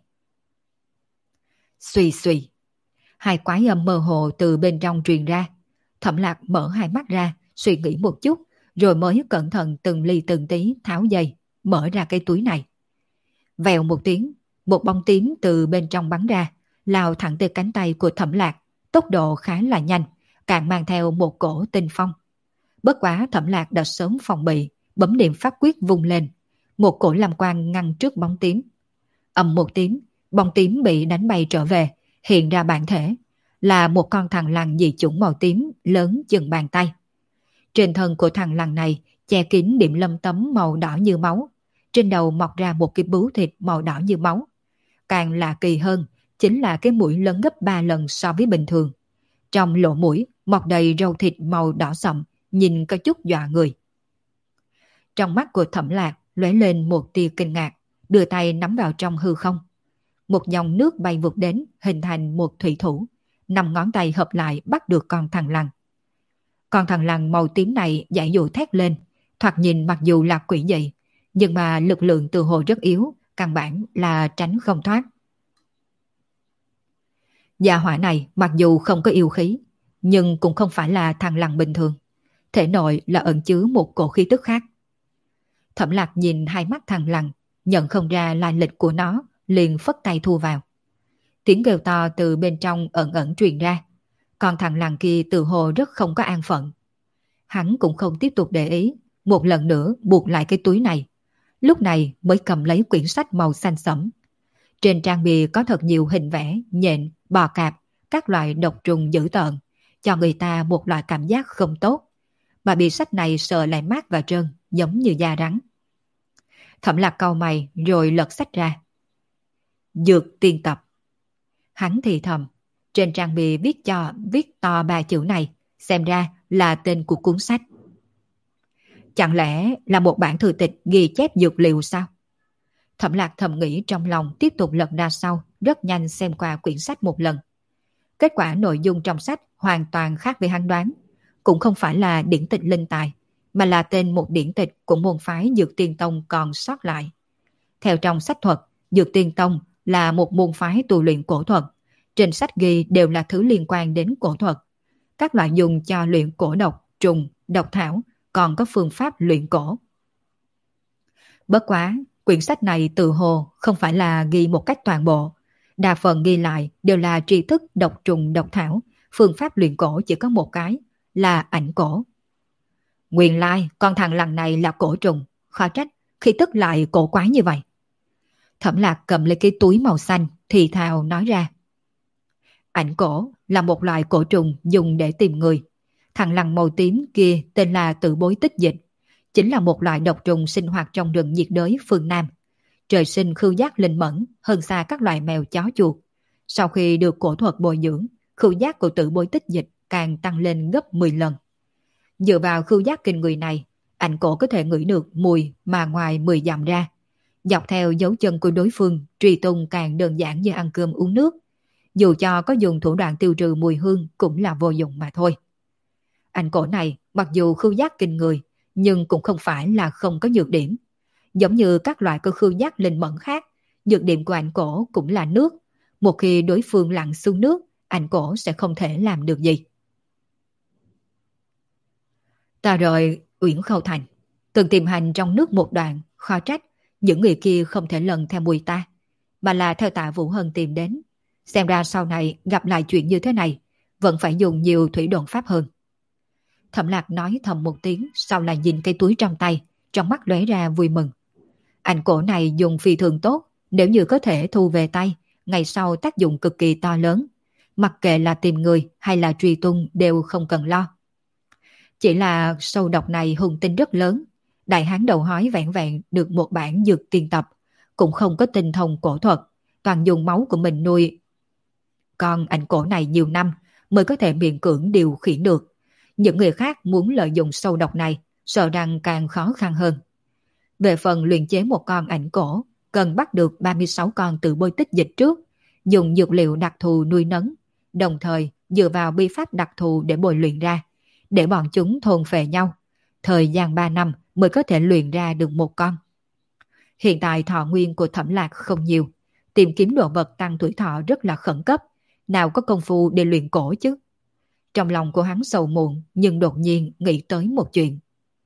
Xuy xuy, hai quái âm mơ hồ từ bên trong truyền ra. Thẩm Lạc mở hai mắt ra, suy nghĩ một chút, rồi mới cẩn thận từng ly từng tí tháo dây, mở ra cái túi này. Vèo một tiếng, một bóng tím từ bên trong bắn ra, lao thẳng tới cánh tay của Thẩm Lạc, tốc độ khá là nhanh, càng mang theo một cổ tinh phong. Bất quá Thẩm Lạc đã sớm phòng bị, bấm niệm pháp quyết vung lên, một cổ lam quang ngăn trước bóng tím. Ầm một tiếng, bóng tím bị đánh bay trở về, hiện ra bản thể, là một con thằn lằn dị chủng màu tím lớn chừng bàn tay. Trên thân của thằn lằn này che kín điểm lâm tấm màu đỏ như máu, trên đầu mọc ra một cái bướu thịt màu đỏ như máu. Càng lạ kỳ hơn chính là cái mũi lớn gấp 3 lần so với bình thường. Trong lỗ mũi mọc đầy râu thịt màu đỏ sậm, nhìn có chút dọa người. Trong mắt của Thẩm Lạc lóe lên một tia kinh ngạc, đưa tay nắm vào trong hư không. Một dòng nước bay vụt đến, hình thành một thủy thủ, 5 ngón tay hợp lại bắt được con thằn lằn. Con thằn lằn màu tím này giãy dụ thét lên, thoạt nhìn mặc dù là quỷ dị, nhưng mà lực lượng từ hồ rất yếu, căn bản là tránh không thoát. Gia hỏa này mặc dù không có yêu khí, nhưng cũng không phải là thằn lằn bình thường, thể nội là ẩn chứa một cổ khí tức khác. Thẩm Lạc nhìn hai mắt thằn lằn, nhận không ra lai lịch của nó, liền phất tay thu vào. Tiếng kêu to từ bên trong ẩn ẩn truyền ra, còn thằn lằn kia tự hồ rất không có an phận. Hắn cũng không tiếp tục để ý, một lần nữa buộc lại cái túi này. Lúc này mới cầm lấy quyển sách màu xanh sẫm. Trên trang bìa có thật nhiều hình vẽ, nhện, bò cạp, các loại độc trùng dữ tợn, cho người ta một loại cảm giác không tốt. Mà bìa sách này sờ lại mát và trơn, giống như da rắn. Thẩm Lạc cau mày rồi lật sách ra. Dược tiên tập. Hắn thì thầm, trên trang bìa viết to 3 chữ này, xem ra là tên của cuốn sách. Chẳng lẽ là một bản thư tịch ghi chép dược liệu sao? Thẩm Lạc thầm nghĩ trong lòng, tiếp tục lật ra sau, rất nhanh xem qua quyển sách một lần. Kết quả nội dung trong sách hoàn toàn khác với hắn đoán. Cũng không phải là điển tịch linh tài, mà là tên một điển tịch của môn phái Dược Tiên Tông còn sót lại. Theo trong sách thuật, Dược Tiên Tông là một môn phái tu luyện cổ thuật. Trên sách ghi đều là thứ liên quan đến cổ thuật. Các loại dùng cho luyện cổ độc, trùng, độc thảo, còn có phương pháp luyện cổ. Bất quá, quyển sách này tự hồ không phải là ghi một cách toàn bộ. Đa phần ghi lại đều là tri thức độc trùng độc thảo, phương pháp luyện cổ chỉ có một cái, là ảnh cổ. Nguyên lai, con thằng lằn này là cổ trùng, khó trách, khi tức lại cổ quái như vậy. Thẩm Lạc cầm lấy cái túi màu xanh, thì thào nói ra. Ảnh cổ là một loại cổ trùng dùng để tìm người. Thằng lằn màu tím kia tên là Tự Bối Tích Dịch, chính là một loại độc trùng sinh hoạt trong rừng nhiệt đới phương Nam. Trời sinh khứu giác linh mẫn hơn xa các loại mèo chó chuột. Sau khi được cổ thuật bồi dưỡng, khứu giác của Tự Bối Tích Dịch càng tăng lên gấp 10 lần. Dựa vào khứu giác kinh người này, ảnh cổ có thể ngửi được mùi mà ngoài 10 dặm ra. Dọc theo dấu chân của đối phương, truy tung càng đơn giản như ăn cơm uống nước. Dù cho có dùng thủ đoạn tiêu trừ mùi hương cũng là vô dụng mà thôi. Ảnh cổ này mặc dù khứu giác kinh người, nhưng cũng không phải là không có nhược điểm. Giống như các loại có khứu giác linh mẫn khác, nhược điểm của ảnh cổ cũng là nước. Một khi đối phương lặn xuống nước, ảnh cổ sẽ không thể làm được gì. Ta rời Uyển Khâu Thành, từng tìm hành trong nước một đoạn, khó trách những người kia không thể lần theo mùi ta, mà là theo Tạ Vũ Hân tìm đến. Xem ra sau này gặp lại chuyện như thế này, vẫn phải dùng nhiều thủy độn pháp hơn. Thẩm Lạc nói thầm một tiếng, sau là nhìn cây túi trong tay, trong mắt lóe ra vui mừng. Ảnh cổ này dùng phi thường tốt, nếu như có thể thu về tay, ngày sau tác dụng cực kỳ to lớn. Mặc kệ là tìm người hay là truy tung đều không cần lo. Chỉ là sâu độc này hung tinh rất lớn. Đại hán đầu hói vẹn vẹn được một bản dược tiên tập, cũng không có tinh thông cổ thuật, toàn dùng máu của mình nuôi. Còn ảnh cổ này nhiều năm mới có thể miễn cưỡng điều khiển được. Những người khác muốn lợi dụng sâu độc này, sợ rằng càng khó khăn hơn. Về phần luyện chế một con ảnh cổ, cần bắt được 36 con Tự Bối Tích Dịch trước, dùng dược liệu đặc thù nuôi nấng, đồng thời dựa vào bi pháp đặc thù để bồi luyện ra, để bọn chúng thôn phệ nhau. Thời gian 3 năm mới có thể luyện ra được một con. Hiện tại thọ nguyên của Thẩm Lạc không nhiều, tìm kiếm đồ vật tăng tuổi thọ rất là khẩn cấp, nào có công phu để luyện cổ chứ. Trong lòng của hắn sầu muộn, nhưng đột nhiên nghĩ tới một chuyện.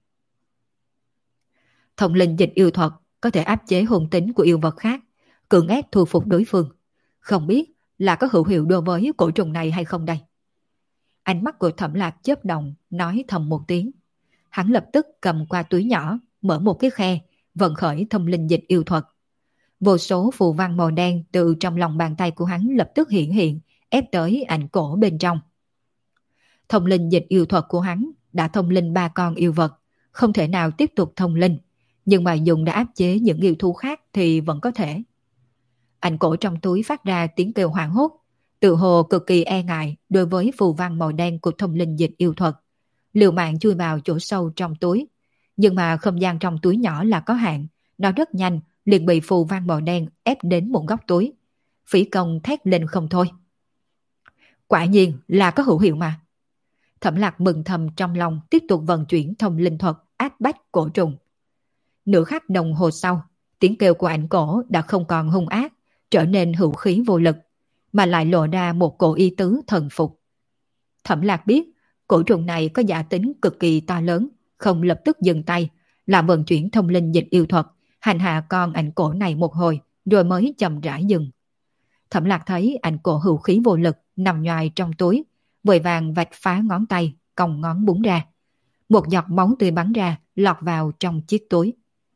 Thông linh dịch yêu thuật có thể áp chế hung tính của yêu vật khác, cưỡng ép thu phục đối phương. Không biết là có hữu hiệu đối với cổ trùng này hay không đây? Ánh mắt của Thẩm Lạc chớp động, nói thầm một tiếng. Hắn lập tức cầm qua túi nhỏ, mở một cái khe, vận khởi thông linh dịch yêu thuật. Vô số phù văn màu đen từ trong lòng bàn tay của hắn lập tức hiện, ép tới ảnh cổ bên trong. Thông linh dịch yêu thuật của hắn đã thông linh 3 con yêu vật, không thể nào tiếp tục thông linh, nhưng mà dùng đã áp chế những yêu thú khác thì vẫn có thể. Ảnh cổ trong túi phát ra tiếng kêu hoảng hốt, tự hồ cực kỳ e ngại đối với phù văn màu đen của thông linh dịch yêu thuật. Liều mạng chui vào chỗ sâu trong túi, nhưng mà không gian trong túi nhỏ là có hạn, nó rất nhanh liền bị phù văn màu đen ép đến một góc túi. Phí công thét lên không thôi. Quả nhiên là có hữu hiệu mà. Thẩm Lạc mừng thầm trong lòng, tiếp tục vận chuyển thông linh thuật áp bách cổ trùng. Nửa khắc đồng hồ sau, tiếng kêu của ảnh cổ đã không còn hung ác, trở nên hữu khí vô lực, mà lại lộ ra một cổ ý tứ thần phục. Thẩm Lạc biết, cổ trùng này có giả tính cực kỳ to lớn, không lập tức dừng tay, là vận chuyển thông linh dịch yêu thuật, hành hạ con ảnh cổ này một hồi, rồi mới chậm rãi dừng. Thẩm Lạc thấy ảnh cổ hữu khí vô lực, nằm nhoài trong túi, vội vàng vạch phá ngón tay, cong ngón búng ra. Một giọt máu tươi bắn ra, lọt vào trong chiếc túi.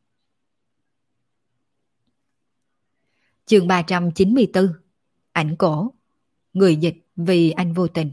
Chương 394. Ảnh cổ. Người dịch vì anh vô tình.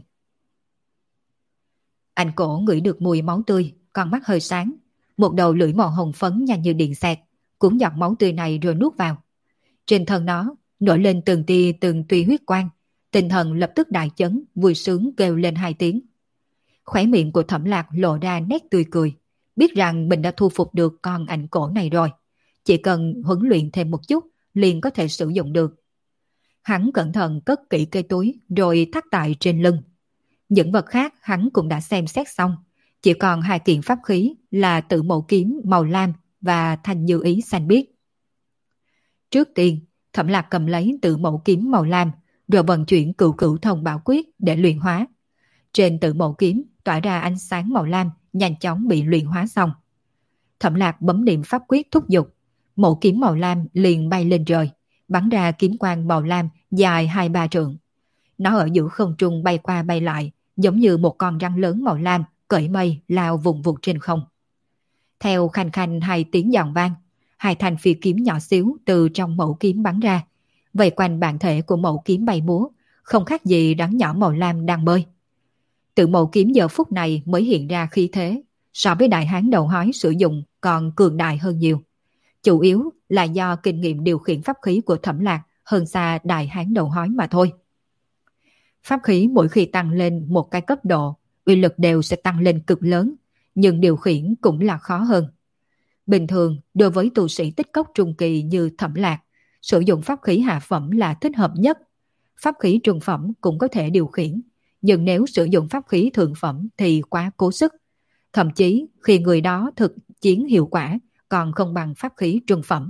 Ảnh cổ ngửi được mùi máu tươi, con mắt hơi sáng, một đầu lưỡi màu hồng phấn nhanh như điện xẹt, cuốn giọt máu tươi này rồi nuốt vào. Trên thân nó nổi lên từng tia từng tùy huyết quang, tinh thần lập tức đại chấn, vui sướng kêu lên 2 tiếng. Khóe miệng của Thẩm Lạc lộ ra nét tươi cười, biết rằng mình đã thu phục được con ảnh cổ này rồi. Chỉ cần huấn luyện thêm một chút, liền có thể sử dụng được. Hắn cẩn thận cất kỹ cây túi rồi thắt tại trên lưng. Những vật khác hắn cũng đã xem xét xong. Chỉ còn hai kiện pháp khí là Tử Mẫu kiếm màu lam và Thanh Như Ý xanh biếc. Trước tiên, Thẩm Lạc cầm lấy Tử Mẫu kiếm màu lam, rồi vận chuyển Cửu Cửu Thông Bảo Quyết để luyện hóa. Trên Tử Mẫu kiếm tỏa ra ánh sáng màu lam, nhanh chóng bị luyện hóa xong. Thẩm Lạc bấm niệm pháp quyết thúc giục, mẫu kiếm màu lam liền bay lên trời, bắn ra kiếm quang màu lam dài 2-3 trượng. Nó ở giữa không trung bay qua bay lại, giống như một con rắn lớn màu lam cởi mây lao vùng vụt trên không. Theo khanh khanh hai tiếng giòn vang, hai thanh phi kiếm nhỏ xíu từ trong mẫu kiếm bắn ra, vây quanh bản thể của mẫu kiếm bay múa, không khác gì rắn nhỏ màu lam đang bơi. Tự mẫu kiếm giờ phút này mới hiện ra khí thế, so với đại hán đầu hói sử dụng còn cường đại hơn nhiều. Chủ yếu là do kinh nghiệm điều khiển pháp khí của Thẩm Lạc hơn xa đại hán đầu hói mà thôi. Pháp khí mỗi khi tăng lên một cái cấp độ, uy lực đều sẽ tăng lên cực lớn, nhưng điều khiển cũng là khó hơn. Bình thường, đối với tu sĩ tích cốc trung kỳ như Thẩm Lạc, sử dụng pháp khí hạ phẩm là thích hợp nhất. Pháp khí trung phẩm cũng có thể điều khiển, nhưng nếu sử dụng pháp khí thượng phẩm thì quá cố sức. Thậm chí khi người đó thực chiến hiệu quả còn không bằng pháp khí trung phẩm.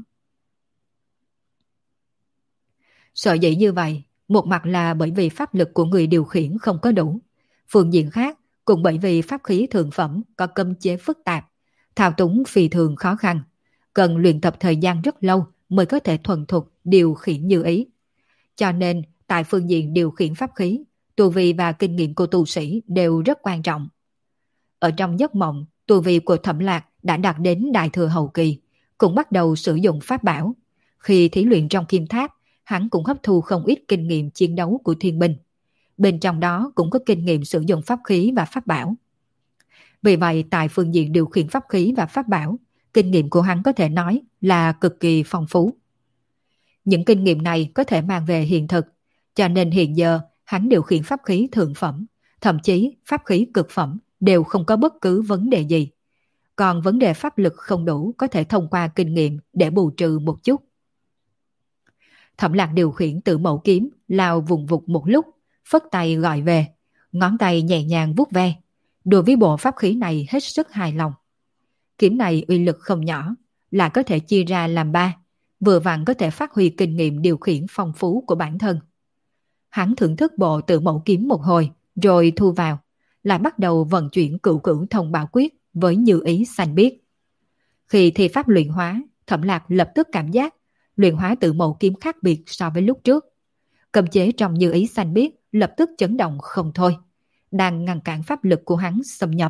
Sợ dĩ như vậy, một mặt là bởi vì pháp lực của người điều khiển không có đủ. Phương diện khác cũng bởi vì pháp khí thượng phẩm có cấm chế phức tạp, thao túng phi thường khó khăn, cần luyện tập thời gian rất lâu mới có thể thuần thục điều khiển như ý. Cho nên, tại phương diện điều khiển pháp khí, tu vi và kinh nghiệm của tu sĩ đều rất quan trọng. Ở trong giấc mộng, tu vi của Thẩm Lạc đã đạt đến đại thừa hậu kỳ, cũng bắt đầu sử dụng pháp bảo. Khi thí luyện trong kim tháp, hắn cũng hấp thu không ít kinh nghiệm chiến đấu của thiên binh. Bên trong đó cũng có kinh nghiệm sử dụng pháp khí và pháp bảo. Vì vậy, tại phương diện điều khiển pháp khí và pháp bảo, kinh nghiệm của hắn có thể nói là cực kỳ phong phú. Những kinh nghiệm này có thể mang về hiện thực, cho nên hiện giờ hắn điều khiển pháp khí thượng phẩm, thậm chí pháp khí cực phẩm đều không có bất cứ vấn đề gì. Còn vấn đề pháp lực không đủ có thể thông qua kinh nghiệm để bù trừ một chút. Thẩm Lạc điều khiển Tử Mẫu kiếm lao vùng vụt một lúc, phất tay gọi về, ngón tay nhẹ nhàng vuốt ve. Đối với bộ pháp khí này hết sức hài lòng. Kiếm này uy lực không nhỏ, là có thể chia ra làm 3, vừa vặn có thể phát huy kinh nghiệm điều khiển phong phú của bản thân. Hắn thưởng thức bộ Tử Mẫu kiếm một hồi, rồi thu vào, lại bắt đầu vận chuyển Cửu Cửu Thông Bảo Quyết với Như Ý xanh biếc. Khi thi pháp luyện hóa, Thẩm Lạc lập tức cảm giác luyện hóa Tử Mẫu kiếm khác biệt so với lúc trước. Cấm chế trong Như Ý xanh biếc lập tức chấn động không thôi, đang ngăn cản pháp lực của hắn xâm nhập.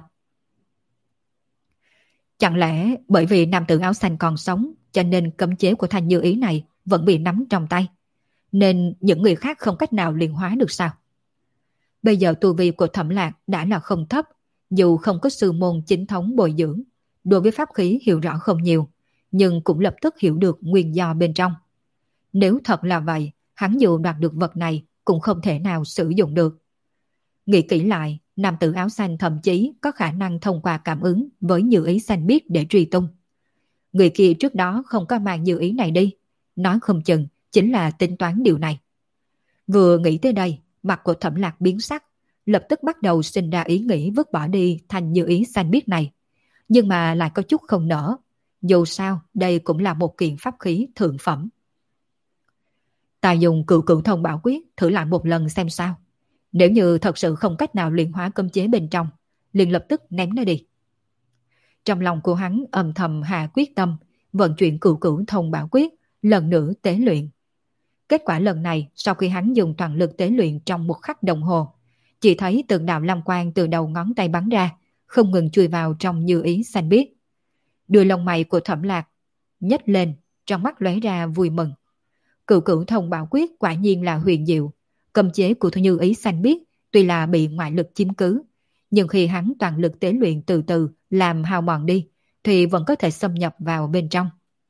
Chẳng lẽ bởi vì nam tử áo xanh còn sống, cho nên cấm chế của Thanh Như Ý này vẫn bị nắm trong tay, nên những người khác không cách nào luyện hóa được sao? Bây giờ tu vi của Thẩm Lạc đã là không thấp, dù không có sư môn chính thống bồi dưỡng, đối với pháp khí hiểu rõ không nhiều, nhưng cũng lập tức hiểu được nguyên do bên trong. Nếu thật là vậy, hắn dù đoạt được vật này cũng không thể nào sử dụng được. Nghĩ kỹ lại, nam tử áo xanh thậm chí có khả năng thông qua cảm ứng với Như Ý xanh biếc để truy tung. Người kia trước đó không có mang Như Ý này đi, nói không chừng chính là tính toán điều này. Vừa nghĩ tới đây, mặt của Thẩm Lạc biến sắc, lập tức bắt đầu sinh ra ý nghĩ vứt bỏ đi Thanh Như Ý xanh biếc này. Nhưng mà lại có chút không nỡ, dù sao đây cũng là một kiện pháp khí thượng phẩm. Ta dùng Cửu Cửu Thông Bảo Quyết thử lại một lần xem sao. Nếu như thật sự không cách nào luyện hóa cấm chế bên trong, liền lập tức ném nó đi. Trong lòng của hắn âm thầm hạ quyết tâm, vận chuyển Cửu Cửu Thông Bảo Quyết lần nữa tế luyện. Kết quả lần này, sau khi hắn dùng toàn lực tế luyện trong một khắc đồng hồ, chỉ thấy từng đạo lam quang từ đầu ngón tay bắn ra, không ngừng chui vào trong Như Ý xanh biếc. Đuôi lông mày của Thẩm Lạc nhếch lên, trong mắt lóe ra vui mừng. Cửu Cửu Thông Bảo Quyết quả nhiên là huyền diệu. Cấm chế của Như Ý xanh biếc tuy là bị ngoại lực chiếm cứ, nhưng khi hắn toàn lực tế luyện từ từ làm hao mòn đi, thì vẫn có thể xâm nhập vào bên trong.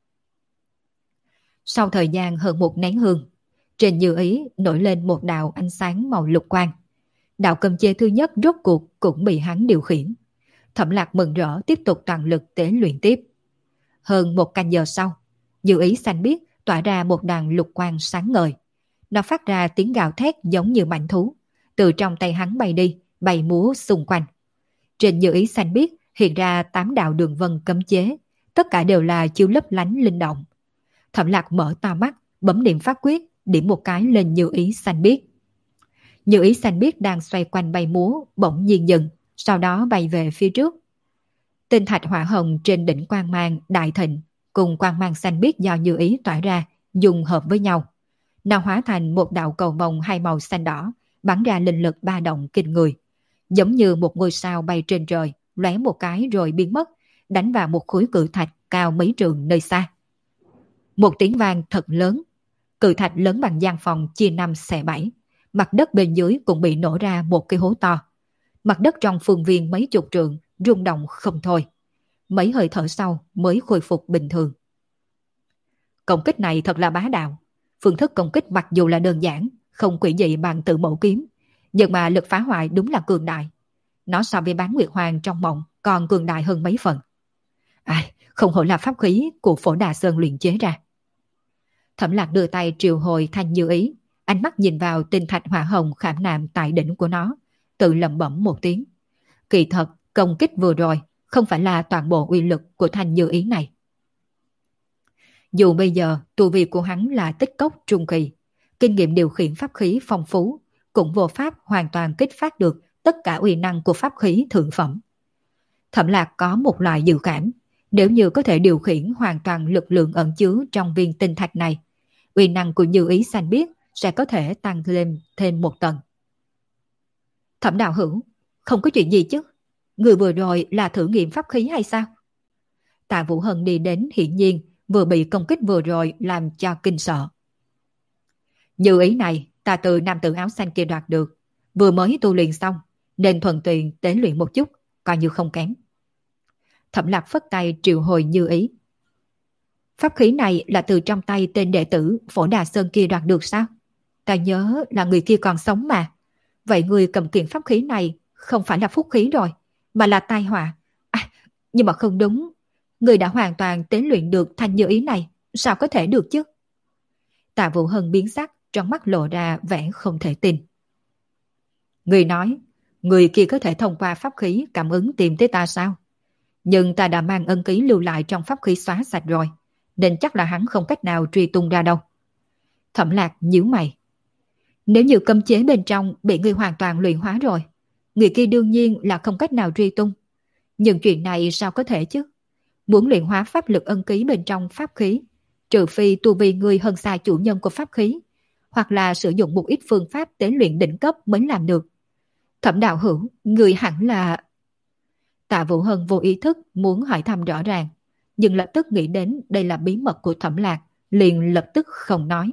Sau thời gian hơn một nén hương, trên Như Ý nổi lên một đạo ánh sáng màu lục quang. Đạo cấm chế thứ nhất rốt cuộc cũng bị hắn điều khiển. Thẩm Lạc mừng rỡ tiếp tục toàn lực tế luyện tiếp. Hơn một canh giờ sau, Như Ý xanh biếc tỏa ra một đàn lục quang sáng ngời. Nó phát ra tiếng gào thét giống như mãnh thú, từ trong tay hắn bay đi, bay múa xung quanh. Trên Như Ý xanh biếc hiện ra 8 đạo đường vân cấm chế, tất cả đều là chiếu lấp lánh linh động. Thẩm Lạc mở to mắt, bấm niệm pháp quyết, điểm một cái lên Như Ý xanh biếc. Như Ý xanh biếc đang xoay quanh bay múa, bỗng nhiên dừng, sau đó bay về phía trước. Tinh thạch hỏa hồng trên đỉnh quang mang đại thịnh cùng quang mang xanh biếc do Như Ý tỏa ra dùng hợp với nhau. Nó hóa thành một đạo cầu vồng hai màu xanh đỏ, bắn ra linh lực ba động kinh người, giống như một ngôi sao bay trên trời, lóe một cái rồi biến mất, đánh vào một khối cự thạch cao mấy trượng nơi xa. Một tiếng vang thật lớn, cự thạch lớn bằng gian phòng chia năm xẻ bảy, mặt đất bên dưới cũng bị nổ ra một cái hố to. Mặt đất trong phương viên mấy chục trượng rung động không thôi. Mấy hơi thở sau mới khôi phục bình thường. Công kích này thật là bá đạo. Phương thức công kích mặc dù là đơn giản, không quỷ dị bằng tự mẫu kiếm, nhưng mà lực phá hoại đúng là cường đại. Nó so với Bán Nguyệt Hoàng trong mộng còn cường đại hơn mấy phần. Ai, không hổ là pháp khí của Phổ Đà Sơn luyện chế ra. Thẩm Lạc đưa tay triệu hồi Thanh Như Ý, ánh mắt nhìn vào tinh thạch hỏa hồng khảm nạm tại đỉnh của nó, tự lẩm bẩm một tiếng. Kỳ thật, công kích vừa rồi không phải là toàn bộ uy lực của Thanh Như Ý này. Dù bây giờ tu vi của hắn là tích cốc trung kỳ, kinh nghiệm điều khiển pháp khí phong phú, cũng vô pháp hoàn toàn kích phát được tất cả uy năng của pháp khí thượng phẩm. Thẩm Lạc có một loại dự cảm, nếu như có thể điều khiển hoàn toàn lực lượng ẩn chứa trong viên tinh thạch này, uy năng của Như Ý xanh biếc sẽ có thể tăng lên thêm một tầng. Thẩm đạo hữu, không có chuyện gì chứ? Người vừa rồi là thử nghiệm pháp khí hay sao? Tạ Vũ Hân đi đến hiển nhiên vừa bị công kích vừa rồi làm cho kinh sợ. Như Ý này ta từ nam tử áo xanh kia đoạt được, vừa mới tu luyện xong nên thuận tiện tế luyện một chút, coi như không kém. Thẩm Lạc phất tay triệu hồi Như Ý. Pháp khí này là từ trong tay tên đệ tử Phổ Đà Sơn kia đoạt được sao? Ta nhớ là người kia còn sống mà. Vậy người cầm kiện pháp khí này không phải là phúc khí rồi, mà là tai họa. À, nhưng mà không đúng. Người đã hoàn toàn tế luyện được Thanh Như Ý này, sao có thể được chứ? Tạ Vũ Hân biến sắc, trong mắt lộ ra vẻ không thể tin. Người nói, người kia có thể thông qua pháp khí cảm ứng tìm tới ta sao? Nhưng ta đã mang ân ký lưu lại trong pháp khí xóa sạch rồi, nên chắc là hắn không cách nào truy tung ra đâu. Thẩm Lạc nhíu mày. Nếu như cấm chế bên trong bị người hoàn toàn luyện hóa rồi, người kia đương nhiên là không cách nào truy tung. Nhưng chuyện này sao có thể chứ? Muốn luyện hóa pháp lực ân ký bên trong pháp khí, trừ phi tu vi người hơn xa chủ nhân của pháp khí, hoặc là sử dụng một ít phương pháp tế luyện đỉnh cấp mới làm được. Thẩm đạo hữu, người hẳn là... Tạ Vũ Hân vô ý thức muốn hỏi thăm rõ ràng, nhưng lập tức nghĩ đến đây là bí mật của Thẩm Lạc, liền lập tức không nói.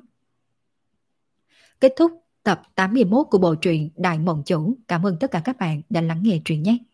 Kết thúc tập 81 của bộ truyện Đại Mộng Chủ. Cảm ơn tất cả các bạn đã lắng nghe truyện nhé.